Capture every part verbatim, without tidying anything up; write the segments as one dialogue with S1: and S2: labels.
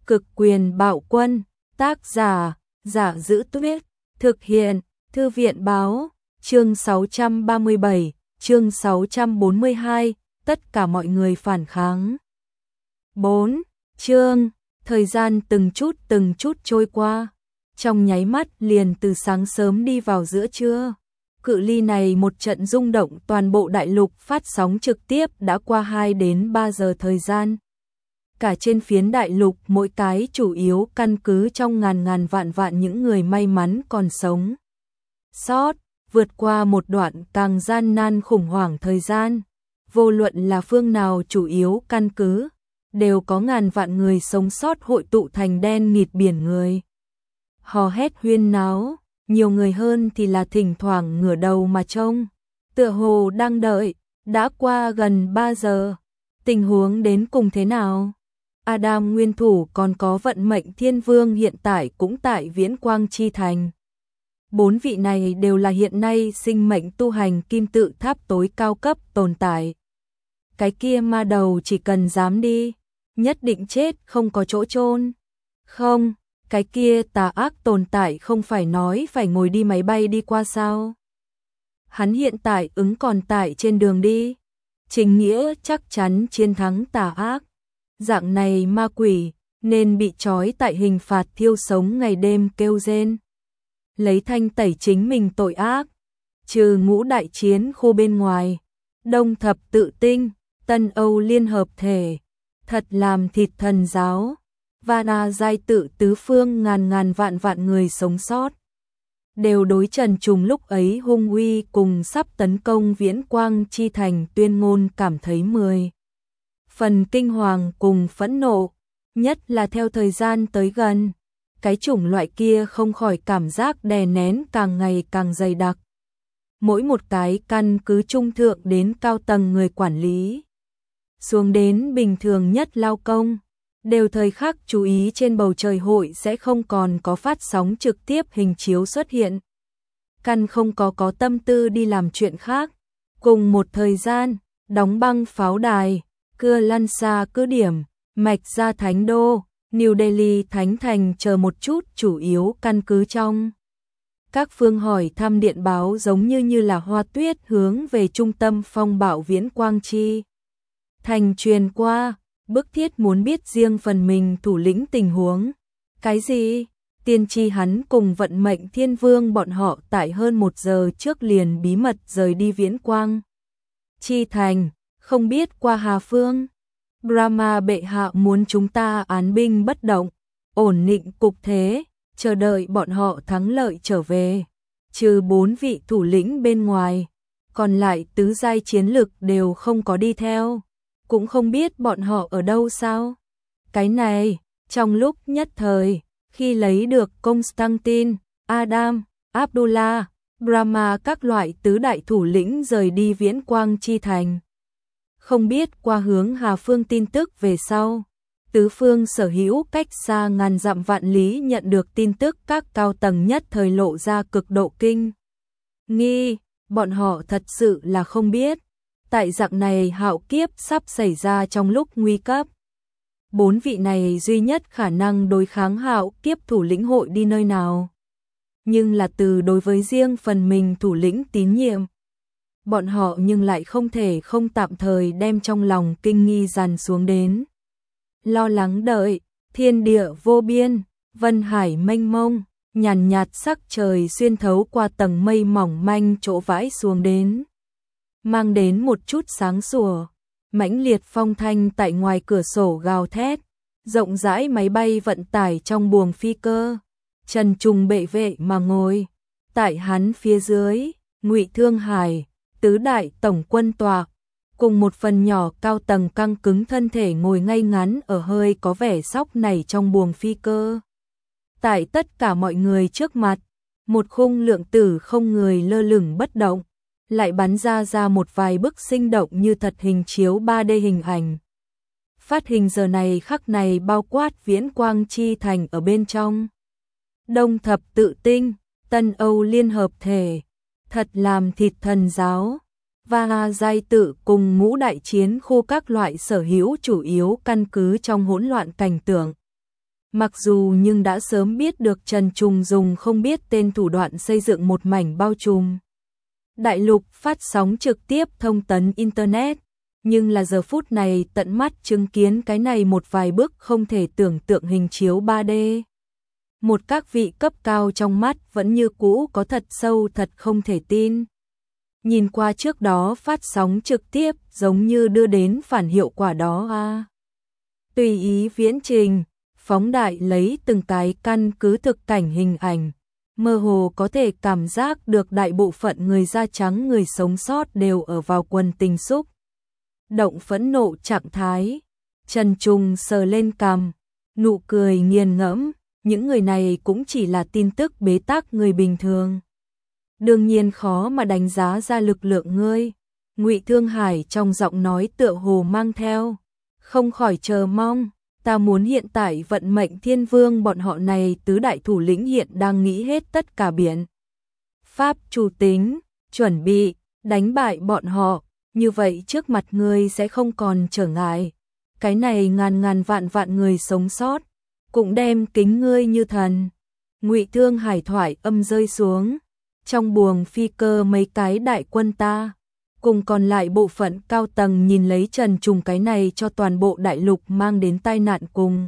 S1: Cực quyền bạo quân, tác giả, Giả Giữ Tuyết, thực hiện, Thư viện báo, chương sáu trăm ba mươi bảy, chương sáu trăm bốn mươi hai, tất cả mọi người phản kháng. bốn. Chương, thời gian từng chút từng chút trôi qua, trong nháy mắt liền từ sáng sớm đi vào giữa trưa. Cự ly này một trận rung động toàn bộ đại lục phát sóng trực tiếp đã qua hai đến ba giờ thời gian. Cả trên phiến đại lục mỗi cái chủ yếu căn cứ trong ngàn ngàn vạn vạn những người may mắn còn sống sót, vượt qua một đoạn càng gian nan khủng hoảng thời gian. Vô luận là phương nào chủ yếu căn cứ, đều có ngàn vạn người sống sót hội tụ thành đen nghịt biển người. Hò hét huyên náo, nhiều người hơn thì là thỉnh thoảng ngửa đầu mà trông, tựa hồ đang đợi. Đã qua gần ba giờ, tình huống đến cùng thế nào? Adam nguyên thủ còn có vận mệnh thiên vương hiện tại cũng tại Viễn Quang Chi Thành. Bốn vị này đều là hiện nay sinh mệnh tu hành kim tự tháp tối cao cấp tồn tại. Cái kia ma đầu chỉ cần dám đi, nhất định chết không có chỗ chôn. Không, cái kia tà ác tồn tại không phải nói phải ngồi đi máy bay đi qua sao? Hắn hiện tại ứng còn tại trên đường đi. Chính nghĩa chắc chắn chiến thắng tà ác. Dạng này ma quỷ nên bị trói tại hình phạt thiêu sống ngày đêm kêu rên, lấy thanh tẩy chính mình tội ác. Trừ ngũ đại chiến khu bên ngoài, Đông Thập Tự Tinh, Tân Âu Liên Hợp Thể, thật làm thịt thần giáo, và đà giai tự tứ phương ngàn ngàn vạn vạn người sống sót, đều đối Trần Trùng lúc ấy hung uy cùng sắp tấn công Viễn Quang Chi Thành tuyên ngôn cảm thấy mười phần kinh hoàng cùng phẫn nộ, nhất là theo thời gian tới gần, cái chủng loại kia không khỏi cảm giác đè nén càng ngày càng dày đặc. Mỗi một cái căn cứ trung thượng đến cao tầng người quản lý, xuống đến bình thường nhất lao công, đều thời khắc chú ý trên bầu trời hội sẽ không còn có phát sóng trực tiếp hình chiếu xuất hiện. Căn không có có tâm tư đi làm chuyện khác. Cùng một thời gian, đóng băng pháo đài, cưa lăn xa cứ điểm, mạch ra Thánh Đô, New Delhi Thánh Thành chờ một chút chủ yếu căn cứ trong. Các phương hỏi thăm điện báo giống như như là hoa tuyết hướng về trung tâm phong bạo Viễn Quang Chi Thành truyền qua, bức thiết muốn biết riêng phần mình thủ lĩnh tình huống. Cái gì? Tiên tri hắn cùng vận mệnh thiên vương bọn họ tại hơn một giờ trước liền bí mật rời đi Viễn Quang Chi Thành, không biết qua Hà Phương. Brahma bệ hạ muốn chúng ta án binh bất động, ổn định cục thế, chờ đợi bọn họ thắng lợi trở về. Trừ bốn vị thủ lĩnh bên ngoài, còn lại tứ giai chiến lực đều không có đi theo, cũng không biết bọn họ ở đâu sao. Cái này, trong lúc nhất thời, khi lấy được Constantine, Adam, Abdullah, Brahma các loại tứ đại thủ lĩnh rời đi Viễn Quang Chi Thành, không biết qua hướng Hà Phương tin tức về sau, tứ phương sở hữu cách xa ngàn dặm vạn lý nhận được tin tức các cao tầng nhất thời lộ ra cực độ kinh nghi, bọn họ thật sự là không biết, tại dạng này hạo kiếp sắp xảy ra trong lúc nguy cấp. Bốn vị này duy nhất khả năng đối kháng hạo kiếp thủ lĩnh hội đi nơi nào. Nhưng là từ đối với riêng phần mình thủ lĩnh tín nhiệm, bọn họ nhưng lại không thể không tạm thời đem trong lòng kinh nghi dằn xuống đến. Lo lắng đợi, thiên địa vô biên, vân hải mênh mông, nhàn nhạt sắc trời xuyên thấu qua tầng mây mỏng manh chỗ vãi xuống đến, mang đến một chút sáng sủa. Mãnh liệt phong thanh tại ngoài cửa sổ gào thét, rộng rãi máy bay vận tải trong buồng phi cơ. Trần Trùng bệ vệ mà ngồi, tại hắn phía dưới, Ngụy Thương Hải, tứ đại tổng quân tọa, cùng một phần nhỏ cao tầng căng cứng thân thể ngồi ngay ngắn ở hơi có vẻ sóc này trong buồng phi cơ. Tại tất cả mọi người trước mặt, một khung lượng tử không người lơ lửng bất động, lại bắn ra ra một vài bức sinh động như thật hình chiếu ba D hình ảnh. Phát hình giờ này khắc này bao quát Viễn Quang Chi Thành ở bên trong. Đông Thập Tự Tinh, Tân Âu Liên Hợp Thể, thật làm thịt thần giáo, và giai tự cùng ngũ đại chiến khu các loại sở hữu chủ yếu căn cứ trong hỗn loạn cảnh tượng. Mặc dù nhưng đã sớm biết được Trần Trùng dùng không biết tên thủ đoạn xây dựng một mảnh bao trùm đại lục phát sóng trực tiếp thông tấn Internet, nhưng là giờ phút này tận mắt chứng kiến cái này một vài bước không thể tưởng tượng hình chiếu ba D. Một các vị cấp cao trong mắt vẫn như cũ có thật sâu thật không thể tin. Nhìn qua trước đó phát sóng trực tiếp giống như đưa đến phản hiệu quả đó à. Tùy ý viễn trình, phóng đại lấy từng cái căn cứ thực cảnh hình ảnh, mơ hồ có thể cảm giác được đại bộ phận người da trắng người sống sót đều ở vào quần tình xúc động phẫn nộ trạng thái. Trần Trùng sờ lên cằm, nụ cười nghiền ngẫm, những người này cũng chỉ là tin tức bế tắc người bình thường. Đương nhiên khó mà đánh giá ra lực lượng ngươi. Ngụy Thương Hải trong giọng nói tựa hồ mang theo không khỏi chờ mong. Ta muốn hiện tại vận mệnh thiên vương bọn họ này tứ đại thủ lĩnh hiện đang nghĩ hết tất cả biện pháp chủ tính, chuẩn bị đánh bại bọn họ, như vậy trước mặt ngươi sẽ không còn trở ngại. Cái này ngàn ngàn vạn vạn người sống sót cũng đem kính ngươi như thần. Ngụy Thương Hải thoại âm rơi xuống, trong buồng phi cơ mấy cái đại quân ta cùng còn lại bộ phận cao tầng nhìn lấy Trần Trùng cái này cho toàn bộ đại lục mang đến tai nạn cùng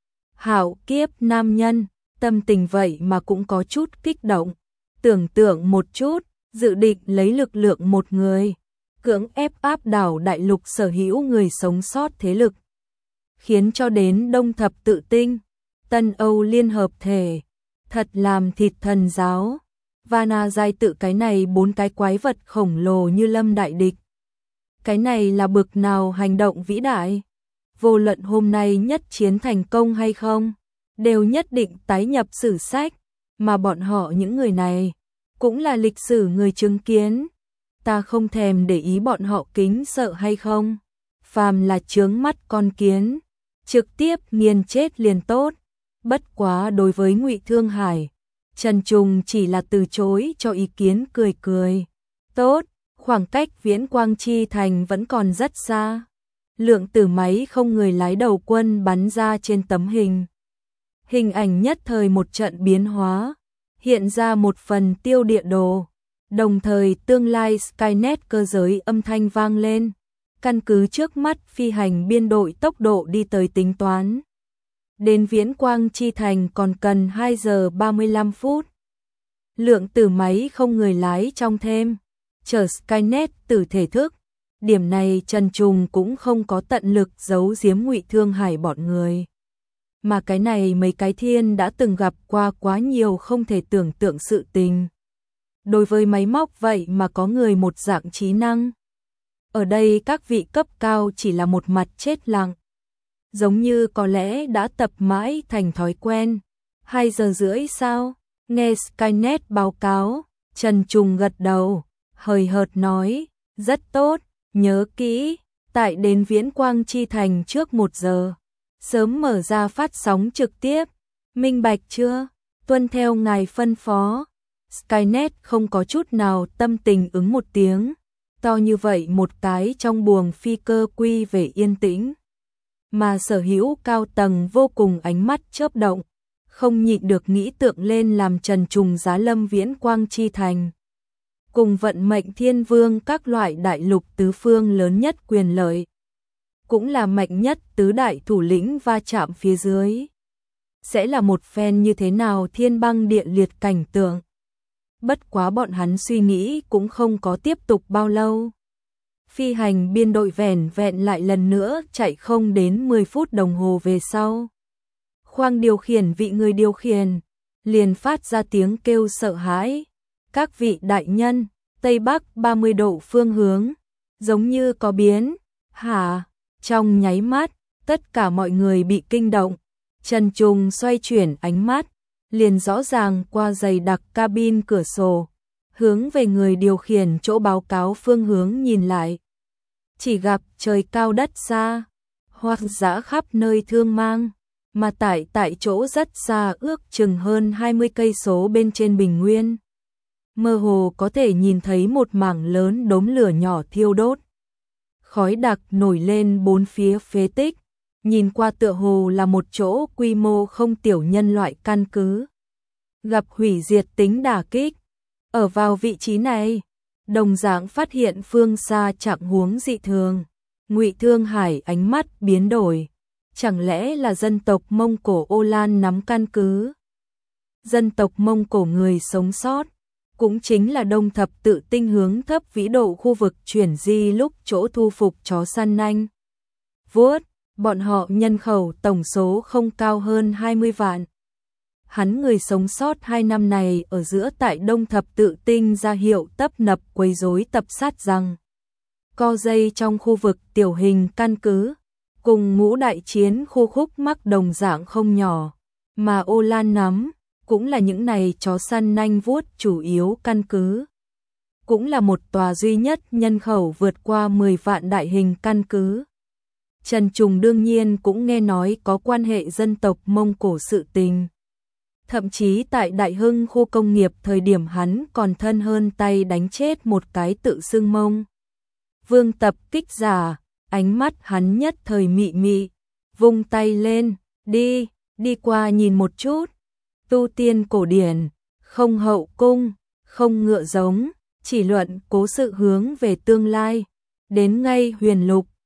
S1: hạo kiếp nam nhân, tâm tình vậy mà cũng có chút kích động. Tưởng tượng một chút, dự định lấy lực lượng một người cưỡng ép áp đảo đại lục sở hữu người sống sót thế lực, khiến cho đến Đông Thập Tự Tinh, Tân Âu liên hợp thể, thật làm thịt thần giáo. Vana giai tự cái này bốn cái quái vật khổng lồ như lâm đại địch. Cái này là bực nào hành động vĩ đại. Vô luận hôm nay nhất chiến thành công hay không, đều nhất định tái nhập sử sách, mà bọn họ những người này cũng là lịch sử người chứng kiến. Ta không thèm để ý bọn họ kính sợ hay không, phàm là chướng mắt con kiến, trực tiếp nghiền chết liền tốt. Bất quá đối với Ngụy Thương Hải, Trần Trùng chỉ là từ chối cho ý kiến, cười cười. Tốt, khoảng cách Viễn Quang Chi Thành vẫn còn rất xa. Lượng tử máy không người lái đầu quân bắn ra trên tấm hình. Hình ảnh nhất thời một trận biến hóa, hiện ra một phần tiêu địa đồ. Đồng thời tương lai Skynet cơ giới âm thanh vang lên. Căn cứ trước mắt phi hành biên đội tốc độ đi tới tính toán. Đến Viễn Quang Chi Thành còn cần hai giờ ba mươi lăm phút. Lượng tử máy không người lái trong thêm, chờ Skynet từ thể thức. Điểm này Trần Trùng cũng không có tận lực giấu giếm Ngụy Thương Hải bọn người. Mà cái này mấy cái thiên đã từng gặp qua quá nhiều không thể tưởng tượng sự tình. Đối với máy móc vậy mà có người một dạng trí năng. Ở đây các vị cấp cao chỉ là một mặt chết lặng. Giống như có lẽ đã tập mãi thành thói quen. Hai giờ rưỡi sao? Nghe Skynet báo cáo, Trần Trùng gật đầu, hời hợt nói, rất tốt, nhớ kỹ, tại đến Viễn Quang Chi Thành trước một giờ. Sớm mở ra phát sóng trực tiếp, minh bạch chưa? Tuân theo ngài phân phó. Skynet không có chút nào tâm tình ứng một tiếng, to như vậy một cái trong buồng phi cơ quy về yên tĩnh. Mà sở hữu cao tầng vô cùng ánh mắt chớp động, không nhịn được nghĩ tượng lên làm Trần Trùng giá lâm Viễn Quang Chi Thành. Cùng vận mệnh thiên vương các loại đại lục tứ phương lớn nhất quyền lợi. Cũng là mạnh nhất tứ đại thủ lĩnh va chạm phía dưới. Sẽ là một phen như thế nào thiên băng địa liệt cảnh tượng. Bất quá bọn hắn suy nghĩ cũng không có tiếp tục bao lâu. Phi hành biên đội vẻn vẹn lại lần nữa chạy không đến mười phút đồng hồ về sau. Khoang điều khiển vị người điều khiển liền phát ra tiếng kêu sợ hãi. Các vị đại nhân, Tây Bắc ba mươi độ phương hướng, giống như có biến. Hả? Trong nháy mắt, tất cả mọi người bị kinh động. Trần Trùng xoay chuyển ánh mắt, liền rõ ràng qua dày đặc cabin cửa sổ, hướng về người điều khiển chỗ báo cáo phương hướng nhìn lại. Chỉ gặp trời cao đất xa, hoang dã khắp nơi thương mang, mà tại tại chỗ rất xa ước chừng hơn hai mươi cây số bên trên bình nguyên. Mơ hồ có thể nhìn thấy một mảng lớn đốm lửa nhỏ thiêu đốt. Khói đặc nổi lên bốn phía phế tích, nhìn qua tựa hồ là một chỗ quy mô không tiểu nhân loại căn cứ. Gặp hủy diệt tính đả kích. Ở vào vị trí này, đồng dạng phát hiện phương xa trạng huống dị thường. Ngụy Thương Hải ánh mắt biến đổi. Chẳng lẽ là dân tộc Mông Cổ Ô Lan nắm căn cứ? Dân tộc Mông Cổ người sống sót, cũng chính là Đông Thập Tự Tinh hướng thấp vĩ độ khu vực chuyển di lúc chỗ thu phục chó săn nanh vuốt, bọn họ nhân khẩu tổng số không cao hơn hai mươi vạn. Hắn người sống sót hai năm này ở giữa tại Đông Thập Tự Tinh ra hiệu tấp nập quấy rối tập sát rằng co dây trong khu vực tiểu hình căn cứ, cùng ngũ đại chiến khu khúc mắc đồng dạng không nhỏ, mà Ô Lan nắm cũng là những này chó săn nanh vuốt chủ yếu căn cứ. Cũng là một tòa duy nhất nhân khẩu vượt qua mười vạn đại hình căn cứ. Trần Trùng đương nhiên cũng nghe nói có quan hệ dân tộc Mông Cổ sự tình. Thậm chí tại Đại Hưng khu công nghiệp thời điểm hắn còn thân hơn tay đánh chết một cái tự xưng Mông Vương tập kích giả, ánh mắt hắn nhất thời mị mị, vung tay lên, đi, đi qua nhìn một chút. Tu tiên cổ điển, không hậu cung, không ngựa giống, chỉ luận cố sự hướng về tương lai. Đến ngay huyền lục,